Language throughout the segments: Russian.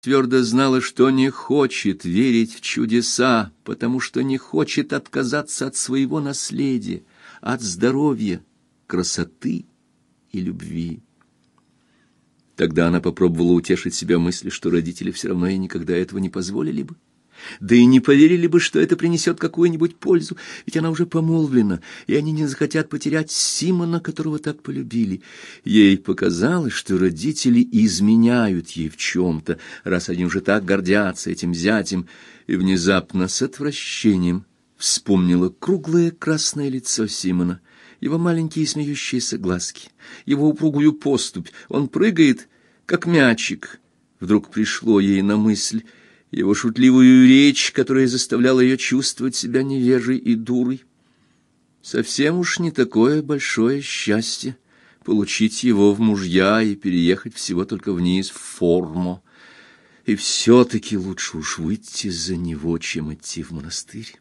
твердо знала, что не хочет верить в чудеса, потому что не хочет отказаться от своего наследия, от здоровья, красоты и любви. Тогда она попробовала утешить себя мыслью, что родители все равно ей никогда этого не позволили бы. Да и не поверили бы, что это принесет какую-нибудь пользу, ведь она уже помолвлена, и они не захотят потерять Симона, которого так полюбили. Ей показалось, что родители изменяют ей в чем-то, раз они уже так гордятся этим зятем, и внезапно с отвращением вспомнила круглое красное лицо Симона, его маленькие смеющиеся глазки, его упругую поступь. Он прыгает, как мячик. Вдруг пришло ей на мысль его шутливую речь, которая заставляла ее чувствовать себя невежей и дурой. Совсем уж не такое большое счастье получить его в мужья и переехать всего только вниз в Формо. И все-таки лучше уж выйти за него, чем идти в монастырь.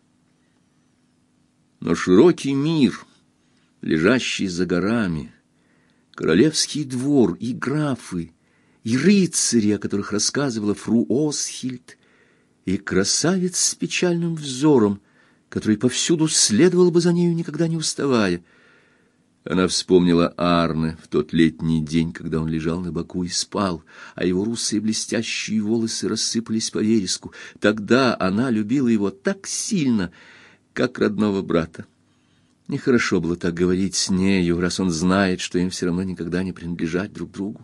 Но широкий мир, лежащий за горами, королевский двор и графы, и рыцари, о которых рассказывала фру Осхильд, и красавец с печальным взором, который повсюду следовал бы за нею, никогда не уставая. Она вспомнила Арне в тот летний день, когда он лежал на боку и спал, а его русые блестящие волосы рассыпались по вереску. Тогда она любила его так сильно, как родного брата. Нехорошо было так говорить с нею, раз он знает, что им все равно никогда не принадлежать друг другу.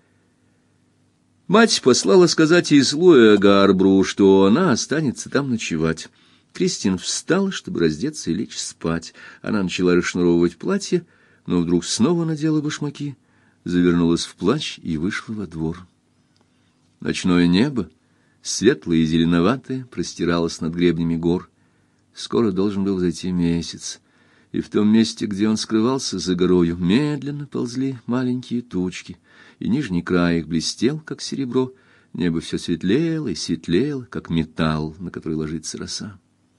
Мать послала сказать Ислуэ Гарбру, что она останется там ночевать. Кристин встала, чтобы раздеться и лечь спать. Она начала расшнуровывать платье, но вдруг снова надела башмаки, завернулась в плащ и вышла во двор. Ночное небо, светлое и зеленоватое, простиралось над гребнями гор. Скоро должен был зайти месяц, и в том месте, где он скрывался за горою, медленно ползли маленькие тучки, и нижний край их блестел, как серебро. Небо все светлело и светлело, как металл, на который ложится роса.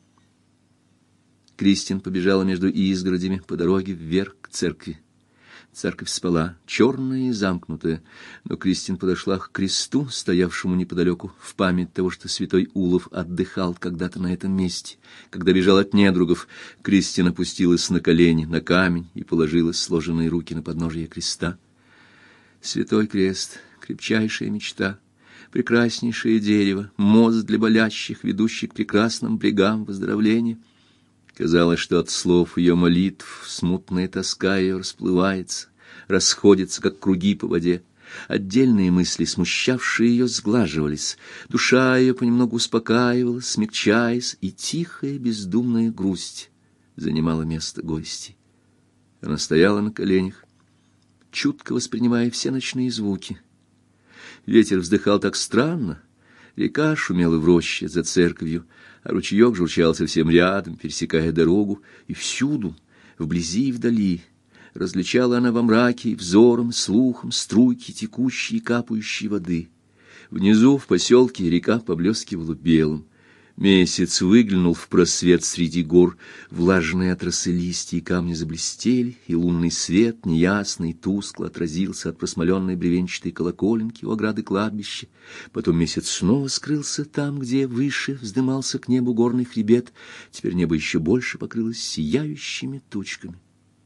Кристин побежала между изгородями по дороге вверх к церкви. Церковь спала, черная и замкнутая, но Кристин подошла к кресту, стоявшему неподалеку, в память того, что святой Улов отдыхал когда-то на этом месте. Когда бежал от недругов, Кристин опустилась на колени, на камень и положила сложенные руки на подножие креста. Святой крест, крепчайшая мечта, прекраснейшее дерево, мост для болящих, ведущий к прекрасным брегам выздоровления. Казалось, что от слов ее молитв смутная тоска ее расплывается, расходится, как круги по воде. Отдельные мысли, смущавшие ее, сглаживались. Душа ее понемногу успокаивалась, смягчаясь, и тихая бездумная грусть занимала место гостей. Она стояла на коленях, чутко воспринимая все ночные звуки. Ветер вздыхал так странно, река шумела в роще за церковью, а ручеек журчал совсем рядом, пересекая дорогу, и всюду, вблизи и вдали, различала она во мраке и взором, слухом струйки текущей и капающей воды. Внизу, в поселке, река поблескивала белым. Месяц выглянул в просвет среди гор, влажные от росы листья и камни заблестели, и лунный свет, неясный, тускло отразился от просмоленной бревенчатой колоколенки у ограды кладбища. Потом месяц снова скрылся там, где выше вздымался к небу горный хребет. Теперь небо еще больше покрылось сияющими тучками.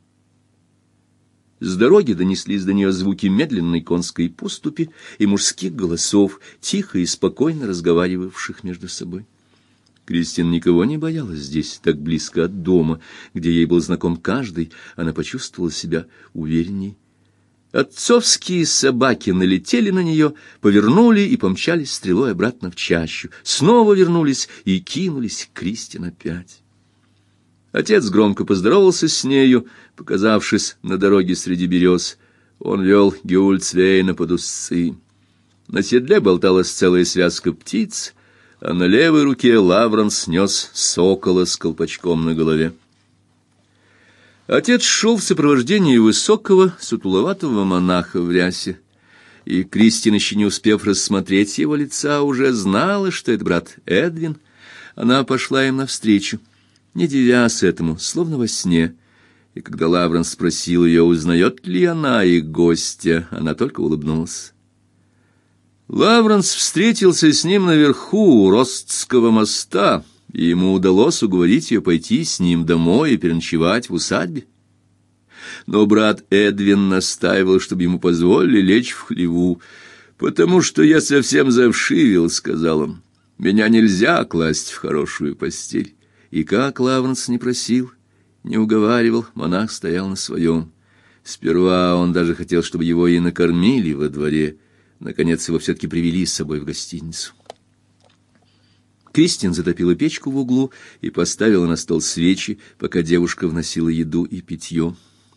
С дороги донеслись до нее звуки медленной конской поступи и мужских голосов, тихо и спокойно разговаривавших между собой. Кристин никого не боялась здесь, так близко от дома, где ей был знаком каждый. Она почувствовала себя уверенней. Отцовские собаки налетели на нее, повернули и помчались стрелой обратно в чащу. Снова вернулись и кинулись к Кристин опять. Отец громко поздоровался с нею, показавшись на дороге среди берез. Он вел Гюльцвейна под уздцы. На седле болталась целая связка птиц, а на левой руке Лавранс нес сокола с колпачком на голове. Отец шел в сопровождении высокого, сутуловатого монаха в рясе, и Кристин, еще не успев рассмотреть его лица, уже знала, что это брат Эдвин. Она пошла им навстречу, не дивясь этому, словно во сне, и когда Лавранс спросил ее, узнает ли она их гостя, она только улыбнулась. Лавренс встретился с ним наверху у Ростского моста, и ему удалось уговорить ее пойти с ним домой и переночевать в усадьбе. Но брат Эдвин настаивал, чтобы ему позволили лечь в хлеву, «потому что я совсем завшивел», — сказал он. «Меня нельзя класть в хорошую постель». И как Лавренс не просил, не уговаривал, монах стоял на своем. Сперва он даже хотел, чтобы его и накормили во дворе. Наконец его все-таки привели с собой в гостиницу. Кристин затопила печку в углу и поставила на стол свечи, пока девушка вносила еду и питье.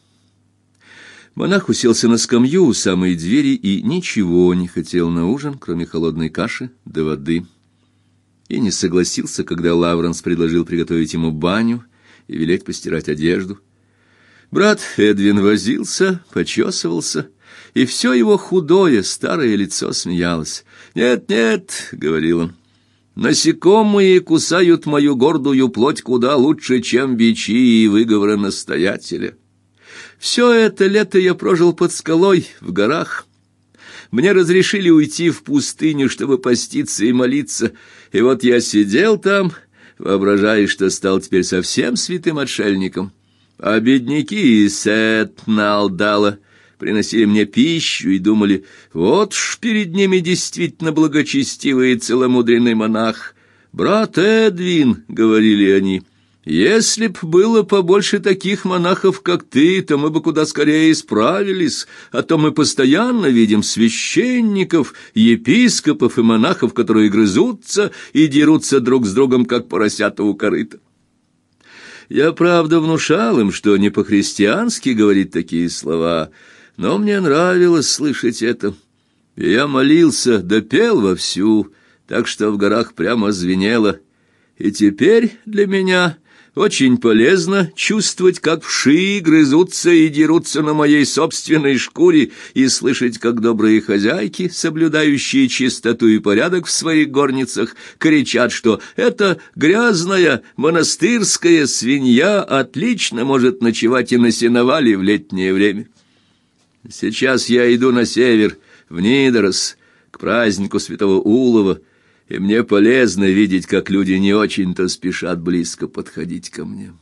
Монах уселся на скамью у самой двери и ничего не хотел на ужин, кроме холодной каши да воды. И не согласился, когда Лавренс предложил приготовить ему баню и велеть постирать одежду. Брат Эдвин возился, почесывался, и все его худое старое лицо смеялось. «Нет, нет», — говорил он, — «насекомые кусают мою гордую плоть куда лучше, чем бичи и выговоры настоятеля. Все это лето я прожил под скалой в горах. Мне разрешили уйти в пустыню, чтобы поститься и молиться, и вот я сидел там, воображая, что стал теперь совсем святым отшельником, а бедняки из Сет-Налдала приносили мне пищу и думали, вот ж перед ними действительно благочестивый и целомудренный монах. «Брат Эдвин», — говорили они, — «если б было побольше таких монахов, как ты, то мы бы куда скорее исправились, а то мы постоянно видим священников, епископов и монахов, которые грызутся и дерутся друг с другом, как поросята у корыта». Я, правда, внушал им, что не по-христиански говорить такие слова, но мне нравилось слышать это. И я молился, да пел вовсю, так что в горах прямо звенело. И теперь для меня очень полезно чувствовать, как вши грызутся и дерутся на моей собственной шкуре, и слышать, как добрые хозяйки, соблюдающие чистоту и порядок в своих горницах, кричат, что эта грязная монастырская свинья отлично может ночевать и на сеновале в летнее время. Сейчас я иду на север, в Нидорос, к празднику святого Улова, и мне полезно видеть, как люди не очень-то спешат близко подходить ко мне.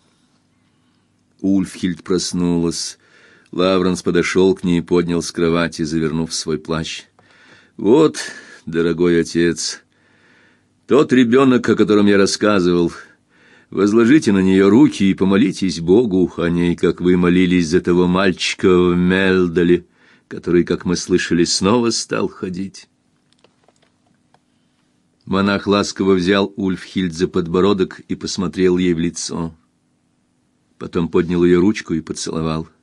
Ульфхильд проснулась. Лавренс подошел к ней и поднял с кровати, завернув в свой плащ. «Вот, дорогой отец, тот ребенок, о котором я рассказывал. Возложите на нее руки и помолитесь Богу о ней, как вы молились за того мальчика в Мелдале, который, как мы слышали, снова стал ходить». Монах ласково взял Ульфхильд за подбородок и посмотрел ей в лицо. Потом поднял ее ручку и поцеловал.